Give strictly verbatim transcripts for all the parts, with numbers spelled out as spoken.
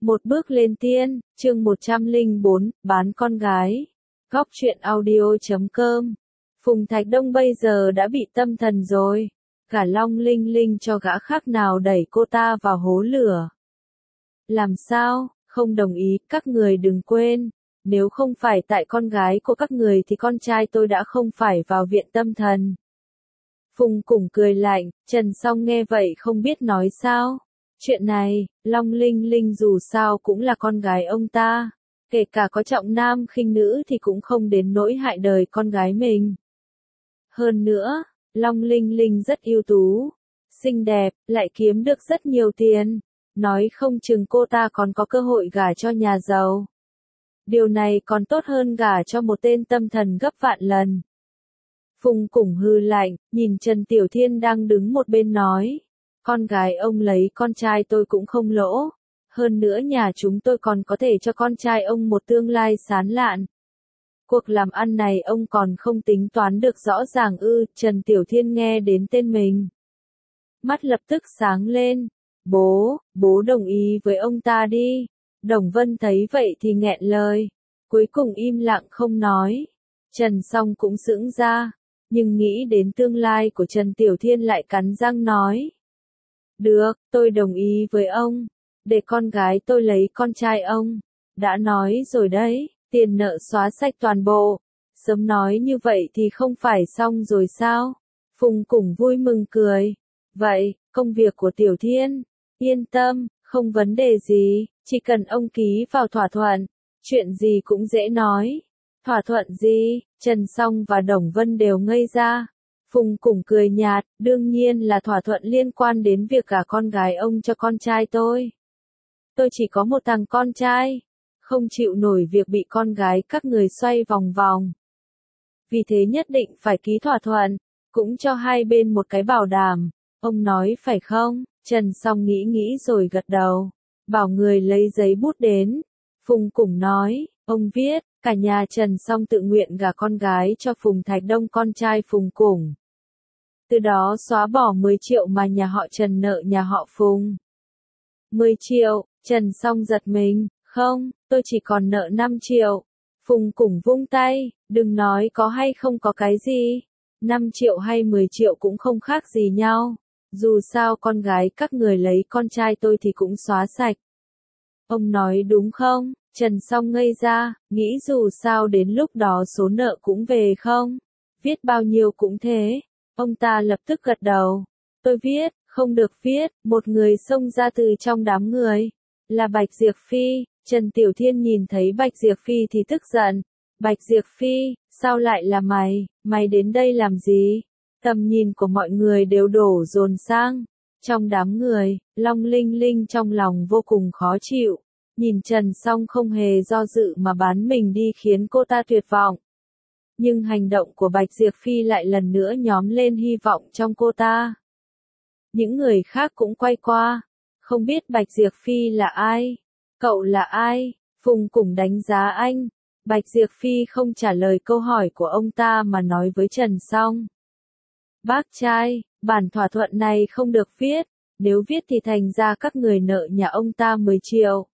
Một bước lên tiên, chương một trăm lẻ bốn, bán con gái. Góc truyện audio chấm com. Phùng Thạch Đông bây giờ đã bị tâm thần rồi. Cả Long Linh Linh cho gã khác nào đẩy cô ta vào hố lửa. Làm sao, không đồng ý, các người đừng quên. Nếu không phải tại con gái của các người thì con trai tôi đã không phải vào viện tâm thần. Phùng Củng cười lạnh, Trần Song nghe vậy không biết nói sao. Chuyện này, Long Linh Linh dù sao cũng là con gái ông ta. Kể cả có trọng nam khinh nữ thì cũng không đến nỗi hại đời con gái mình. Hơn nữa, Long Linh Linh rất ưu tú, xinh đẹp, lại kiếm được rất nhiều tiền. Nói không chừng cô ta còn có cơ hội gả cho nhà giàu. Điều này còn tốt hơn gả cho một tên tâm thần gấp vạn lần. Phùng Củng hư lạnh, nhìn Trần Tiểu Thiên đang đứng một bên nói. Con gái ông lấy con trai tôi cũng không lỗ. Hơn nữa nhà chúng tôi còn có thể cho con trai ông một tương lai sáng lạn. Cuộc làm ăn này ông còn không tính toán được rõ ràng ư. Trần Tiểu Thiên nghe đến tên mình. Mắt lập tức sáng lên. Bố, bố đồng ý với ông ta đi. Đồng Vân thấy vậy thì nghẹn lời. Cuối cùng im lặng không nói. Trần Song cũng sững ra. Nhưng nghĩ đến tương lai của Trần Tiểu Thiên lại cắn răng nói. Được, tôi đồng ý với ông. Để con gái tôi lấy con trai ông. Đã nói rồi đấy, tiền nợ xóa sạch toàn bộ. Sớm nói như vậy thì không phải xong rồi sao? Phùng Củng vui mừng cười. Vậy, công việc của Tiểu Thiên, yên tâm, không vấn đề gì, chỉ cần ông ký vào thỏa thuận. Chuyện gì cũng dễ nói. Thỏa thuận gì? Trần Song và Đồng Vân đều ngây ra. Phùng Củng cười nhạt, đương nhiên là thỏa thuận liên quan đến việc gả con gái ông cho con trai tôi. Tôi chỉ có một thằng con trai, không chịu nổi việc bị con gái các người xoay vòng vòng. Vì thế nhất định phải ký thỏa thuận, cũng cho hai bên một cái bảo đảm. Ông nói phải không? Trần Song nghĩ nghĩ rồi gật đầu, bảo người lấy giấy bút đến. Phùng Củng nói, ông viết, cả nhà Trần Song tự nguyện gả con gái cho Phùng Thạch Đông con trai Phùng Củng. Từ đó xóa bỏ mười triệu mà nhà họ Trần nợ nhà họ Phùng. mười triệu, Trần Song giật mình, không, tôi chỉ còn nợ năm triệu. Phùng Củng vung tay, đừng nói có hay không có cái gì. năm triệu hay mười triệu cũng không khác gì nhau. Dù sao con gái các người lấy con trai tôi thì cũng xóa sạch. Ông nói đúng không? Trần Song ngây ra, nghĩ dù sao đến lúc đó số nợ cũng về không? Viết bao nhiêu cũng thế. Ông ta lập tức gật đầu. Tôi viết, không được viết, một người xông ra từ trong đám người. Là Bạch Diệp Phi. Trần Tiểu Thiên nhìn thấy Bạch Diệp Phi thì tức giận. Bạch Diệp Phi, sao lại là mày? Mày đến đây làm gì? Tầm nhìn của mọi người đều đổ dồn sang. Trong đám người, Long Linh Linh trong lòng vô cùng khó chịu. Nhìn Trần Song không hề do dự mà bán mình đi khiến cô ta tuyệt vọng. Nhưng hành động của Bạch Diệp Phi lại lần nữa nhóm lên hy vọng trong cô ta. Những người khác cũng quay qua. Không biết Bạch Diệp Phi là ai? Cậu là ai? Phùng Củng đánh giá anh. Bạch Diệp Phi không trả lời câu hỏi của ông ta mà nói với Trần Song. Bác trai, bản thỏa thuận này không được viết. Nếu viết thì thành ra các người nợ nhà ông ta mười triệu.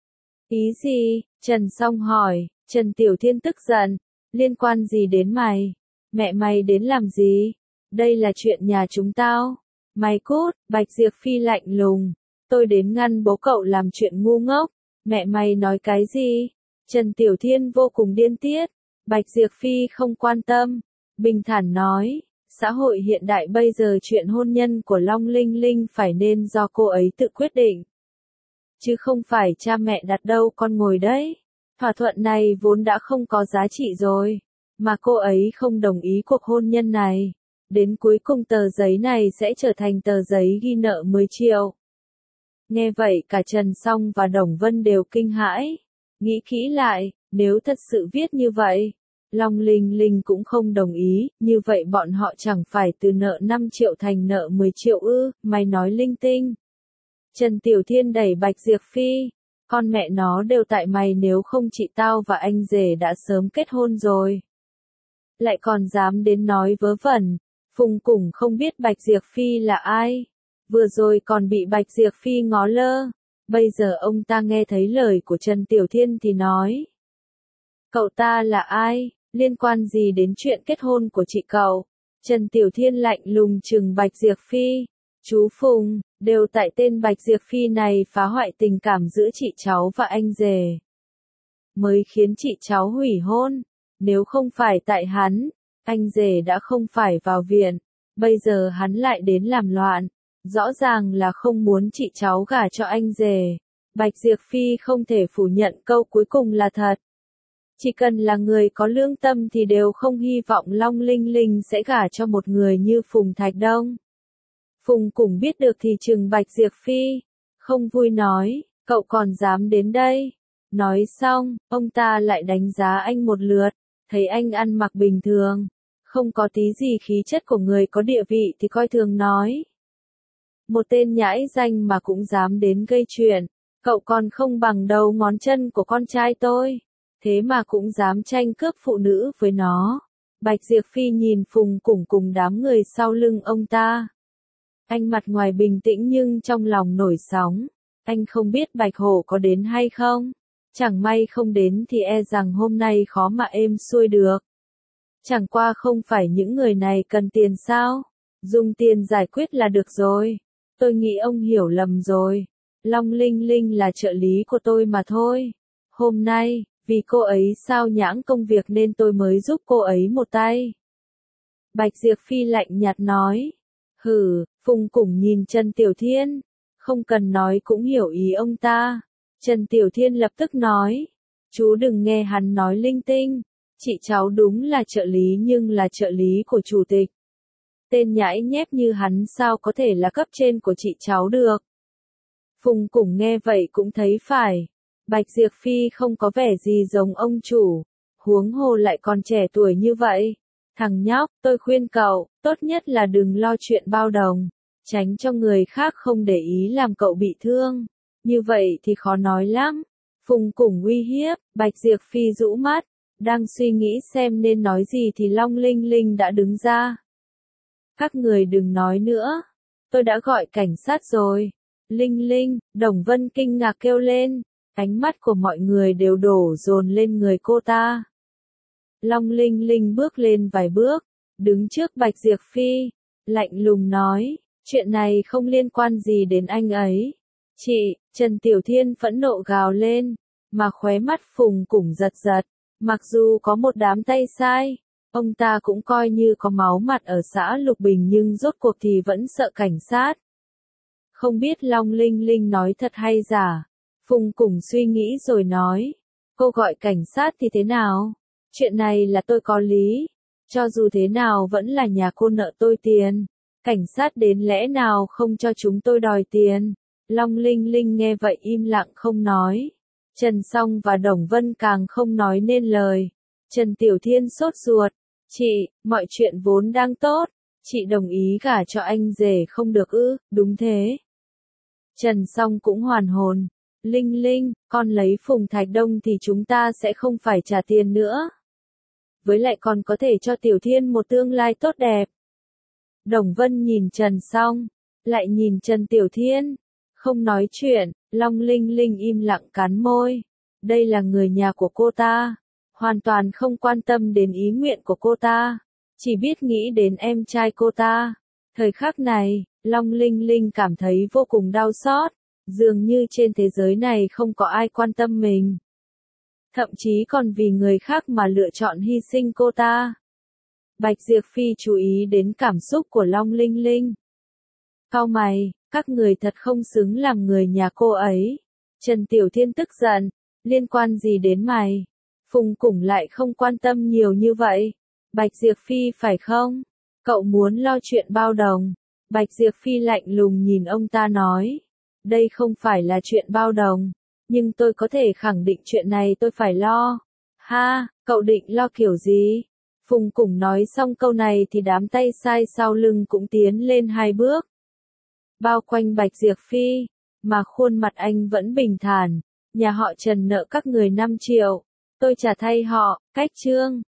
Ý gì? Trần Song hỏi. Trần Tiểu Thiên tức giận. Liên quan gì đến mày? Mẹ mày đến làm gì? Đây là chuyện nhà chúng tao. Mày cút, Bạch Diệp Phi lạnh lùng. Tôi đến ngăn bố cậu làm chuyện ngu ngốc. Mẹ mày nói cái gì? Trần Tiểu Thiên vô cùng điên tiết. Bạch Diệp Phi không quan tâm. Bình thản nói. Xã hội hiện đại bây giờ chuyện hôn nhân của Long Linh Linh phải nên do cô ấy tự quyết định. Chứ không phải cha mẹ đặt đâu con ngồi đấy. Thỏa thuận này vốn đã không có giá trị rồi. Mà cô ấy không đồng ý cuộc hôn nhân này. Đến cuối cùng tờ giấy này sẽ trở thành tờ giấy ghi nợ mười triệu. Nghe vậy cả Trần Song và Đồng Vân đều kinh hãi. Nghĩ kỹ lại, nếu thật sự viết như vậy, Long Linh Linh cũng không đồng ý, như vậy bọn họ chẳng phải từ nợ năm triệu thành nợ mười triệu ư, mày nói linh tinh. Trần Tiểu Thiên đẩy Bạch Diệp Phi. Con mẹ nó đều tại mày, nếu không chị tao và anh rể đã sớm kết hôn rồi. Lại còn dám đến nói vớ vẩn. Phùng Củng không biết Bạch Diệp Phi là ai. Vừa rồi còn bị Bạch Diệp Phi ngó lơ. Bây giờ ông ta nghe thấy lời của Trần Tiểu Thiên thì nói. Cậu ta là ai, liên quan gì đến chuyện kết hôn của chị cậu? Trần Tiểu Thiên lạnh lùng trừng Bạch Diệp Phi. Chú Phùng, đều tại tên Bạch Diệp Phi này phá hoại tình cảm giữa chị cháu và anh rể. Mới khiến chị cháu hủy hôn. Nếu không phải tại hắn, anh rể đã không phải vào viện. Bây giờ hắn lại đến làm loạn. Rõ ràng là không muốn chị cháu gả cho anh rể. Bạch Diệp Phi không thể phủ nhận câu cuối cùng là thật. Chỉ cần là người có lương tâm thì đều không hy vọng Long Linh Linh sẽ gả cho một người như Phùng Thạch Đông. Phùng cũng biết được thì trừng Bạch Diệp Phi. Không vui nói, cậu còn dám đến đây. Nói xong, ông ta lại đánh giá anh một lượt. Thấy anh ăn mặc bình thường. Không có tí gì khí chất của người có địa vị thì coi thường nói. Một tên nhãi danh mà cũng dám đến gây chuyện. Cậu còn không bằng đầu ngón chân của con trai tôi. Thế mà cũng dám tranh cướp phụ nữ với nó. Bạch Diệp Phi nhìn Phùng cùng cùng đám người sau lưng ông ta. Anh mặt ngoài bình tĩnh nhưng trong lòng nổi sóng. Anh không biết Bạch Hổ có đến hay không. Chẳng may không đến thì e rằng hôm nay khó mà êm xuôi được. Chẳng qua không phải những người này cần tiền sao? Dùng tiền giải quyết là được rồi. Tôi nghĩ ông hiểu lầm rồi. Long Linh Linh là trợ lý của tôi mà thôi. Hôm nay, vì cô ấy sao nhãng công việc nên tôi mới giúp cô ấy một tay. Bạch Diệp Phi lạnh nhạt nói. Hừ, Phùng cũng nhìn Trần Tiểu Thiên. Không cần nói cũng hiểu ý ông ta. Trần Tiểu Thiên lập tức nói. Chú đừng nghe hắn nói linh tinh. Chị cháu đúng là trợ lý nhưng là trợ lý của chủ tịch. Tên nhãi nhép như hắn sao có thể là cấp trên của chị cháu được. Phùng cũng nghe vậy cũng thấy phải. Bạch Diệp Phi không có vẻ gì giống ông chủ. Huống hồ lại còn trẻ tuổi như vậy. Thằng nhóc, tôi khuyên cậu, tốt nhất là đừng lo chuyện bao đồng. Tránh cho người khác không để ý làm cậu bị thương. Như vậy thì khó nói lắm. Phùng cũng uy hiếp, Bạch Diệp Phi rũ mắt. Đang suy nghĩ xem nên nói gì thì Long Linh Linh đã đứng ra. Các người đừng nói nữa. Tôi đã gọi cảnh sát rồi. Linh Linh, Đồng Vân kinh ngạc kêu lên. Ánh mắt của mọi người đều đổ dồn lên người cô ta. Long Linh Linh bước lên vài bước. Đứng trước Bạch Diệp Phi. Lạnh lùng nói. Chuyện này không liên quan gì đến anh ấy. Chị, Trần Tiểu Thiên phẫn nộ gào lên. Mà khóe mắt Phùng cũng giật giật. Mặc dù có một đám tay sai, ông ta cũng coi như có máu mặt ở xã Lục Bình nhưng rốt cuộc thì vẫn sợ cảnh sát. Không biết Long Linh Linh nói thật hay giả. Phùng cùng suy nghĩ rồi nói. Cô gọi cảnh sát thì thế nào? Chuyện này là tôi có lý. Cho dù thế nào vẫn là nhà cô nợ tôi tiền. Cảnh sát đến lẽ nào không cho chúng tôi đòi tiền. Long Linh Linh nghe vậy im lặng không nói. Trần Song và Đồng Vân càng không nói nên lời. Trần Tiểu Thiên sốt ruột. Chị, mọi chuyện vốn đang tốt. Chị đồng ý gả cho anh rể không được ư, đúng thế. Trần Song cũng hoàn hồn. Linh Linh, con lấy Phùng Thạch Đông thì chúng ta sẽ không phải trả tiền nữa. Với lại còn có thể cho Tiểu Thiên một tương lai tốt đẹp. Đồng Vân nhìn Trần Song, lại nhìn Trần Tiểu Thiên. Không nói chuyện, Long Linh Linh im lặng cắn môi. Đây là người nhà của cô ta. Hoàn toàn không quan tâm đến ý nguyện của cô ta. Chỉ biết nghĩ đến em trai cô ta. Thời khắc này, Long Linh Linh cảm thấy vô cùng đau xót. Dường như trên thế giới này không có ai quan tâm mình. Thậm chí còn vì người khác mà lựa chọn hy sinh cô ta. Bạch Diệp Phi chú ý đến cảm xúc của Long Linh Linh. Cau mày, các người thật không xứng làm người nhà cô ấy. Trần Tiểu Thiên tức giận, liên quan gì đến mày? Phùng cũng lại không quan tâm nhiều như vậy. Bạch Diệp Phi phải không? Cậu muốn lo chuyện bao đồng. Bạch Diệp Phi lạnh lùng nhìn ông ta nói. Đây không phải là chuyện bao đồng. Nhưng tôi có thể khẳng định chuyện này tôi phải lo. Ha, cậu định lo kiểu gì? Phùng cũng nói xong câu này thì đám tay sai sau lưng cũng tiến lên hai bước. Bao quanh Bạch Diệp Phi, mà khuôn mặt anh vẫn bình thản. Nhà họ Trần nợ các người năm triệu. Tôi trả thay họ, cách trương.